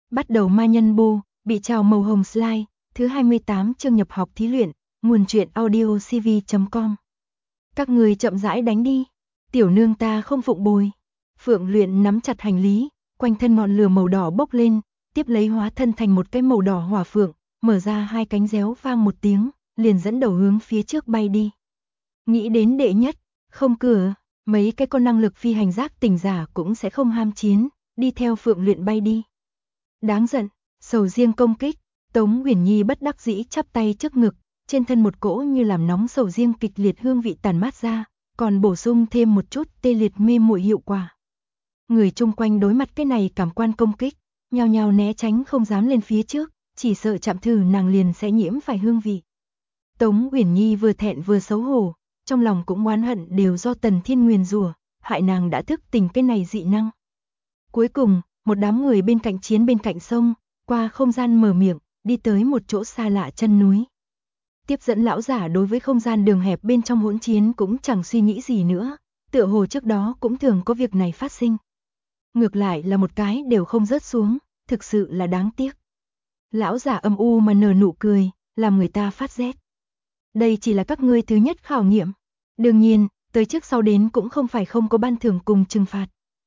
Bắt đầu ma nhân bô, bị trào màu hồng slide, thứ 28 chương nhập học thí luyện, nguồn truyện audio cv.com. Các người chậm rãi đánh đi, tiểu nương ta không phụng bồi. Phượng Luyện nắm chặt hành lý, quanh thân ngọn lửa màu đỏ bốc lên, tiếp lấy hóa thân thành một cái màu đỏ hỏa phượng, mở ra hai cánh réo vang một tiếng, liền dẫn đầu hướng phía trước bay đi. Nghĩ đến đệ nhất, không cửa, mấy cái con năng lực phi hành giác tỉnh giả cũng sẽ không ham chiến, đi theo Phượng Luyện bay đi. Đáng giận, sầu riêng công kích, Tống Uyển Nhi bất đắc dĩ chắp tay trước ngực, trên thân một cỗ như làm nóng sầu riêng kịch liệt hương vị tàn mát ra, còn bổ sung thêm một chút tê liệt mê muội hiệu quả. Người chung quanh đối mặt cái này cảm quan công kích, nhao nhao né tránh không dám lên phía trước, chỉ sợ chạm thử nàng liền sẽ nhiễm phải hương vị. Tống Uyển Nhi vừa thẹn vừa xấu hổ, trong lòng cũng oán hận đều do Tần Thiên nguyền rủa, hại nàng đã thức tỉnh cái này dị năng. Cuối cùng, một đám người bên cạnh chiến bên cạnh sông, qua không gian mở miệng, đi tới một chỗ xa lạ chân núi. Tiếp dẫn lão giả đối với không gian đường hẹp bên trong hỗn chiến cũng chẳng suy nghĩ gì nữa, tựa hồ trước đó cũng thường có việc này phát sinh. Ngược lại là một cái đều không rớt xuống, thực sự là đáng tiếc. Lão giả âm u mà nở nụ cười, làm người ta phát rét. Đây chỉ là các ngươi thứ nhất khảo nghiệm. Đương nhiên, tới trước sau đến cũng không phải không có ban thưởng cùng trừng phạt.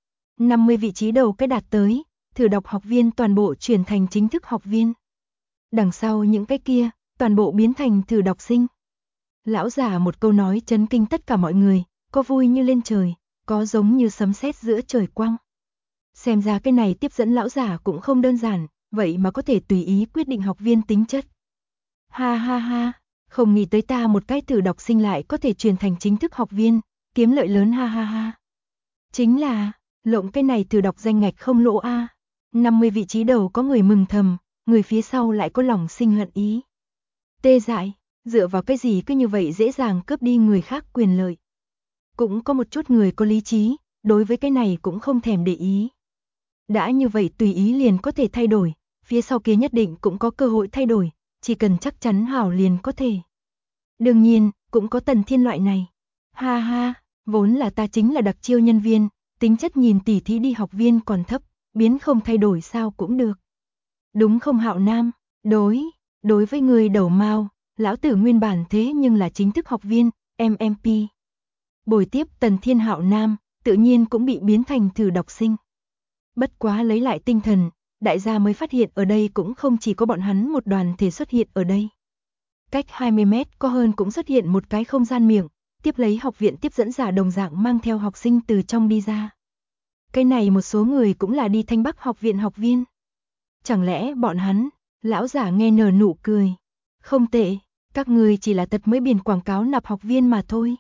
50 vị trí đầu cái đạt tới, thử đọc học viên toàn bộ chuyển thành chính thức học viên. Đằng sau những cái kia, toàn bộ biến thành thử đọc sinh. Lão giả một câu nói chấn kinh tất cả mọi người, có vui như lên trời, có giống như sấm sét giữa trời quang. Xem ra cái này tiếp dẫn lão giả cũng không đơn giản, vậy mà có thể tùy ý quyết định học viên tính chất. Ha ha ha, không nghĩ tới ta một cái thử đọc sinh lại có thể truyền thành chính thức học viên, kiếm lợi lớn ha ha ha. Chính là, lộn cái này thử đọc danh ngạch không lỗ a. 50 vị trí đầu có người mừng thầm, người phía sau lại có lòng sinh hận ý. Tê dại, dựa vào cái gì cứ như vậy dễ dàng cướp đi người khác quyền lợi. Cũng có một chút người có lý trí, đối với cái này cũng không thèm để ý. Đã như vậy tùy ý liền có thể thay đổi, phía sau kia nhất định cũng có cơ hội thay đổi, chỉ cần chắc chắn hảo liền có thể. Đương nhiên, cũng có Tần Thiên loại này. Ha ha, vốn là ta chính là đặc chiêu nhân viên, tính chất nhìn tỉ thí đi học viên còn thấp, biến không thay đổi sao cũng được. Đúng không Hạo Nam, đối với người đầu mao, lão tử nguyên bản thế nhưng là chính thức học viên, MMP. Bồi tiếp Tần Thiên Hạo Nam, tự nhiên cũng bị biến thành thử đọc sinh. Bất quá lấy lại tinh thần, đại gia mới phát hiện ở đây cũng không chỉ có bọn hắn một đoàn thể xuất hiện ở đây. Cách 20 mét có hơn cũng xuất hiện một cái không gian miệng, tiếp lấy học viện tiếp dẫn giả đồng dạng mang theo học sinh từ trong đi ra. Cái này một số người cũng là đi Thanh Bắc học viện học viên. Chẳng lẽ bọn hắn, lão giả nghe nở nụ cười. Không tệ, các người chỉ là tật mới biển quảng cáo nạp học viên mà thôi.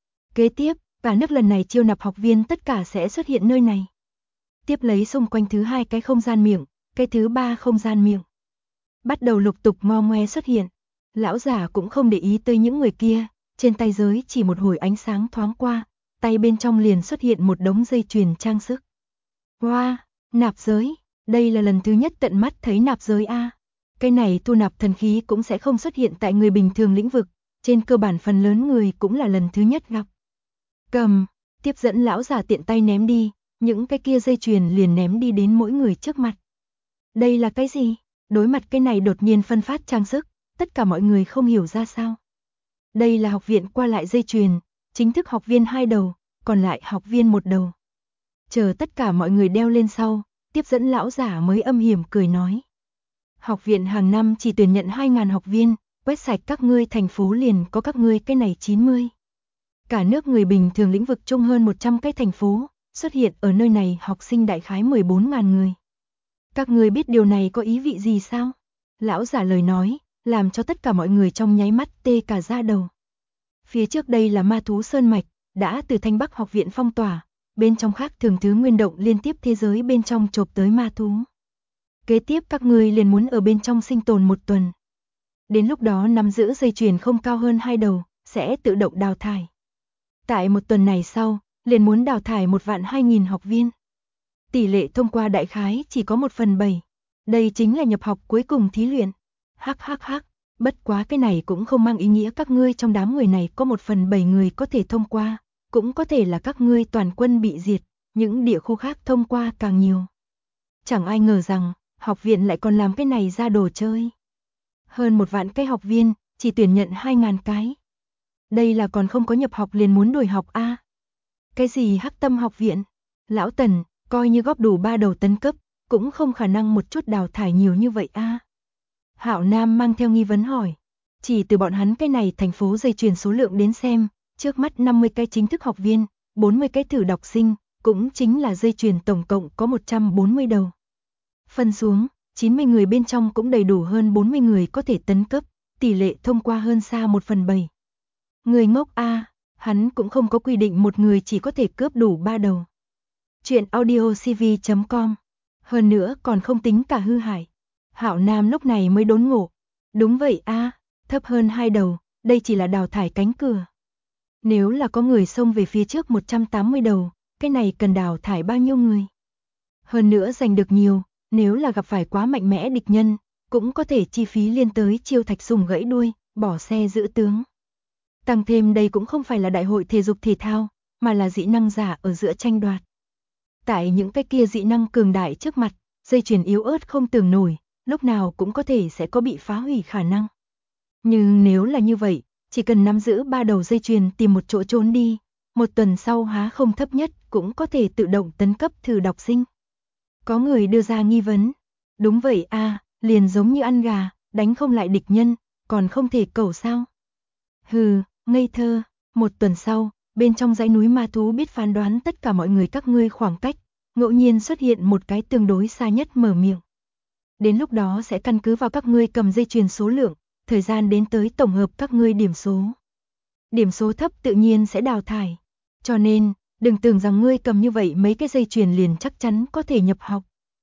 Kế tiếp, cả nước lần này chiêu nạp học viên tất cả sẽ xuất hiện nơi này. Tiếp lấy xung quanh thứ hai cái không gian miệng, cái thứ ba không gian miệng. Bắt đầu lục tục ngo ngoe xuất hiện. Lão giả cũng không để ý tới những người kia, trên tay giới chỉ một hồi ánh sáng thoáng qua, tay bên trong liền xuất hiện một đống dây chuyền trang sức. Wow, nạp giới, đây là lần thứ nhất tận mắt thấy nạp giới a. Cái này thu nạp thần khí cũng sẽ không xuất hiện tại người bình thường lĩnh vực, trên cơ bản phần lớn người cũng là lần thứ nhất gặp. Cầm, tiếp dẫn lão giả tiện tay ném đi, những cái kia dây chuyền liền ném đi đến mỗi người trước mặt. Đây là cái gì? Đối mặt cái này đột nhiên phân phát trang sức, tất cả mọi người không hiểu ra sao. Đây là học viện qua lại dây chuyền, chính thức học viên 2 đầu, còn lại học viên 1 đầu. Chờ tất cả mọi người đeo lên sau, tiếp dẫn lão giả mới âm hiểm cười nói. Học viện hàng năm chỉ tuyển nhận 2.000 học viên, quét sạch các ngươi thành phố liền có các ngươi cái này 90. Cả nước người bình thường lĩnh vực chung hơn 100 cái thành phố, xuất hiện ở nơi này học sinh đại khái 14.000 người. Các ngươi biết điều này có ý vị gì sao? Lão giả lời nói, làm cho tất cả mọi người trong nháy mắt tê cả da đầu. Phía trước đây là ma thú sơn mạch, đã từ Thanh Bắc học viện phong tỏa, bên trong khác thường thứ nguyên động liên tiếp thế giới bên trong chộp tới ma thú. Kế tiếp các ngươi liền muốn ở bên trong sinh tồn 1 tuần. Đến lúc đó nắm giữ dây chuyền không cao hơn 2 đầu, sẽ tự động đào thải. Tại 1 tuần này sau, liền muốn đào thải 1.200.000 học viên. Tỷ lệ thông qua đại khái chỉ có 1/7. Đây chính là nhập học cuối cùng thí luyện. Hắc hắc hắc, bất quá cái này cũng không mang ý nghĩa các ngươi trong đám người này có 1/7 người có thể thông qua, cũng có thể là các ngươi toàn quân bị diệt, những địa khu khác thông qua càng nhiều. Chẳng ai ngờ rằng, Học viện lại còn làm cái này ra đồ chơi. Hơn 1 vạn cái học viên, chỉ tuyển nhận 2.000 cái. Đây là còn không có nhập học liền muốn đổi học a. Cái gì Hắc Tâm học viện? Lão Tần, coi như góp đủ 3 đầu tấn cấp, cũng không khả năng một chút đào thải nhiều như vậy a. Hạo Nam mang theo nghi vấn hỏi. Chỉ từ bọn hắn cái này thành phố dây chuyền số lượng đến xem, trước mắt 50 cái chính thức học viên, 40 cái thử đọc sinh, cũng chính là dây chuyền tổng cộng có 140 đầu. Phân xuống, 90 người bên trong cũng đầy đủ hơn 40 người có thể tấn cấp, tỷ lệ thông qua hơn xa 1/7. Người ngốc a, hắn cũng không có quy định một người chỉ có thể cướp đủ 3 đầu. Chuyện audiocv.com. Hơn nữa còn không tính cả hư hại. Hạo Nam lúc này mới đốn ngộ. Đúng vậy a, thấp hơn 2 đầu, đây chỉ là đào thải cánh cửa. Nếu là có người xông về phía trước 180 đầu, cái này cần đào thải bao nhiêu người? Hơn nữa giành được nhiều, nếu là gặp phải quá mạnh mẽ địch nhân, cũng có thể chi phí liên tới chiêu thạch sùng gãy đuôi, bỏ xe giữ tướng. Tăng thêm đây cũng không phải là đại hội thể dục thể thao, mà là dị năng giả ở giữa tranh đoạt. Tại những cái kia dị năng cường đại trước mặt, dây chuyền yếu ớt không tưởng nổi, lúc nào cũng có thể sẽ có bị phá hủy khả năng. Nhưng nếu là như vậy, chỉ cần nắm giữ 3 đầu dây chuyền tìm một chỗ trốn đi, 1 tuần sau há không thấp nhất cũng có thể tự động tấn cấp thử đọc sinh. Có người đưa ra nghi vấn. Đúng vậy a, liền giống như ăn gà, đánh không lại địch nhân, còn không thể cẩu sao? Hừ, ngây thơ. 1 tuần sau, bên trong dãy núi ma thú biết phán đoán tất cả mọi người các ngươi khoảng cách, ngẫu nhiên xuất hiện một cái tương đối xa nhất mở miệng. Đến lúc đó sẽ căn cứ vào các ngươi cầm dây chuyền số lượng, thời gian đến tới tổng hợp các ngươi điểm số. Điểm số thấp tự nhiên sẽ đào thải. Cho nên, đừng tưởng rằng ngươi cầm như vậy mấy cái dây chuyền liền chắc chắn có thể nhập học.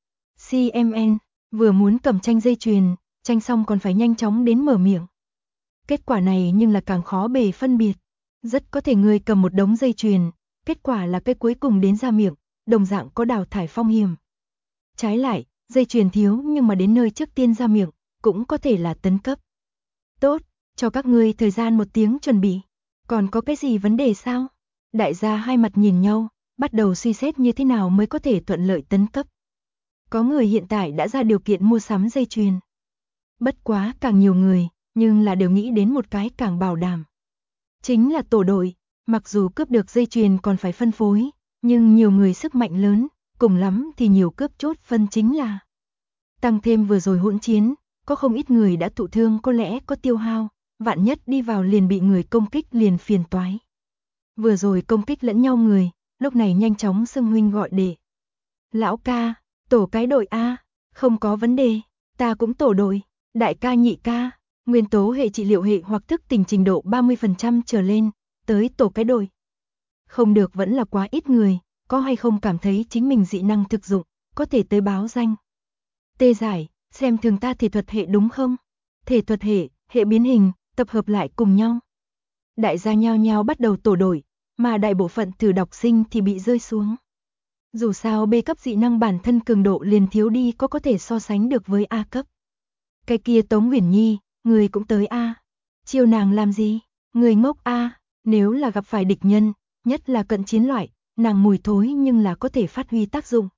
CMN, vừa muốn cầm tranh dây chuyền, tranh xong còn phải nhanh chóng đến mở miệng. Kết quả này nhưng là càng khó bề phân biệt. Rất có thể ngươi cầm một đống dây chuyền, kết quả là cái cuối cùng đến ra miệng, đồng dạng có đào thải phong hiểm. Trái lại, dây chuyền thiếu nhưng mà đến nơi trước tiên ra miệng, cũng có thể là tấn cấp. Tốt, cho các ngươi thời gian 1 tiếng chuẩn bị. Còn có cái gì vấn đề sao? Đại gia hai mặt nhìn nhau, bắt đầu suy xét như thế nào mới có thể thuận lợi tấn cấp. Có người hiện tại đã ra điều kiện mua sắm dây chuyền. Bất quá càng nhiều người, nhưng là đều nghĩ đến một cái càng bảo đảm. Chính là tổ đội, mặc dù cướp được dây chuyền còn phải phân phối, nhưng nhiều người sức mạnh lớn, cùng lắm thì nhiều cướp chốt phân chính là. Tăng thêm vừa rồi hỗn chiến, có không ít người đã thụ thương có lẽ có tiêu hao, vạn nhất đi vào liền bị người công kích liền phiền toái. Vừa rồi công kích lẫn nhau người, lúc này nhanh chóng xưng huynh gọi đệ. Lão ca, tổ cái đội A, không có vấn đề, ta cũng tổ đội, đại ca nhị ca, nguyên tố hệ trị liệu hệ hoặc thức tỉnh trình độ 30% trở lên, tới tổ cái đội. Không được vẫn là quá ít người, có hay không cảm thấy chính mình dị năng thực dụng, có thể tới báo danh. Tê giải, xem thường ta thể thuật hệ đúng không? Thể thuật hệ, hệ biến hình, tập hợp lại cùng nhau. Đại gia nhao nhao bắt đầu tổ đội, mà đại bộ phận thử đọc sinh thì bị rơi xuống. Dù sao B cấp dị năng bản thân cường độ liền thiếu đi có thể so sánh được với A cấp. Cái kia Tống Uyển Nhi, người cũng tới A. Chiêu nàng làm gì? Người ngốc A, nếu là gặp phải địch nhân, nhất là cận chiến loại, nàng mùi thối nhưng là có thể phát huy tác dụng.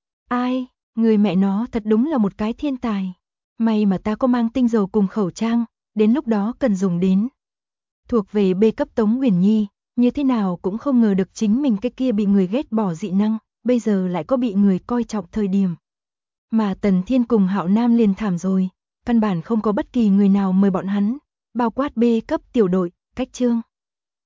Ai, người mẹ nó thật đúng là một cái thiên tài. May mà ta có mang tinh dầu cùng khẩu trang, đến lúc đó cần dùng đến. Thuộc về B cấp Tống Uyển Nhi, như thế nào cũng không ngờ được chính mình cái kia bị người ghét bỏ dị năng, bây giờ lại có bị người coi trọng thời điểm. Mà Tần Thiên cùng Hạo Nam liền thảm rồi, căn bản không có bất kỳ người nào mời bọn hắn, bao quát B cấp tiểu đội, cách chương.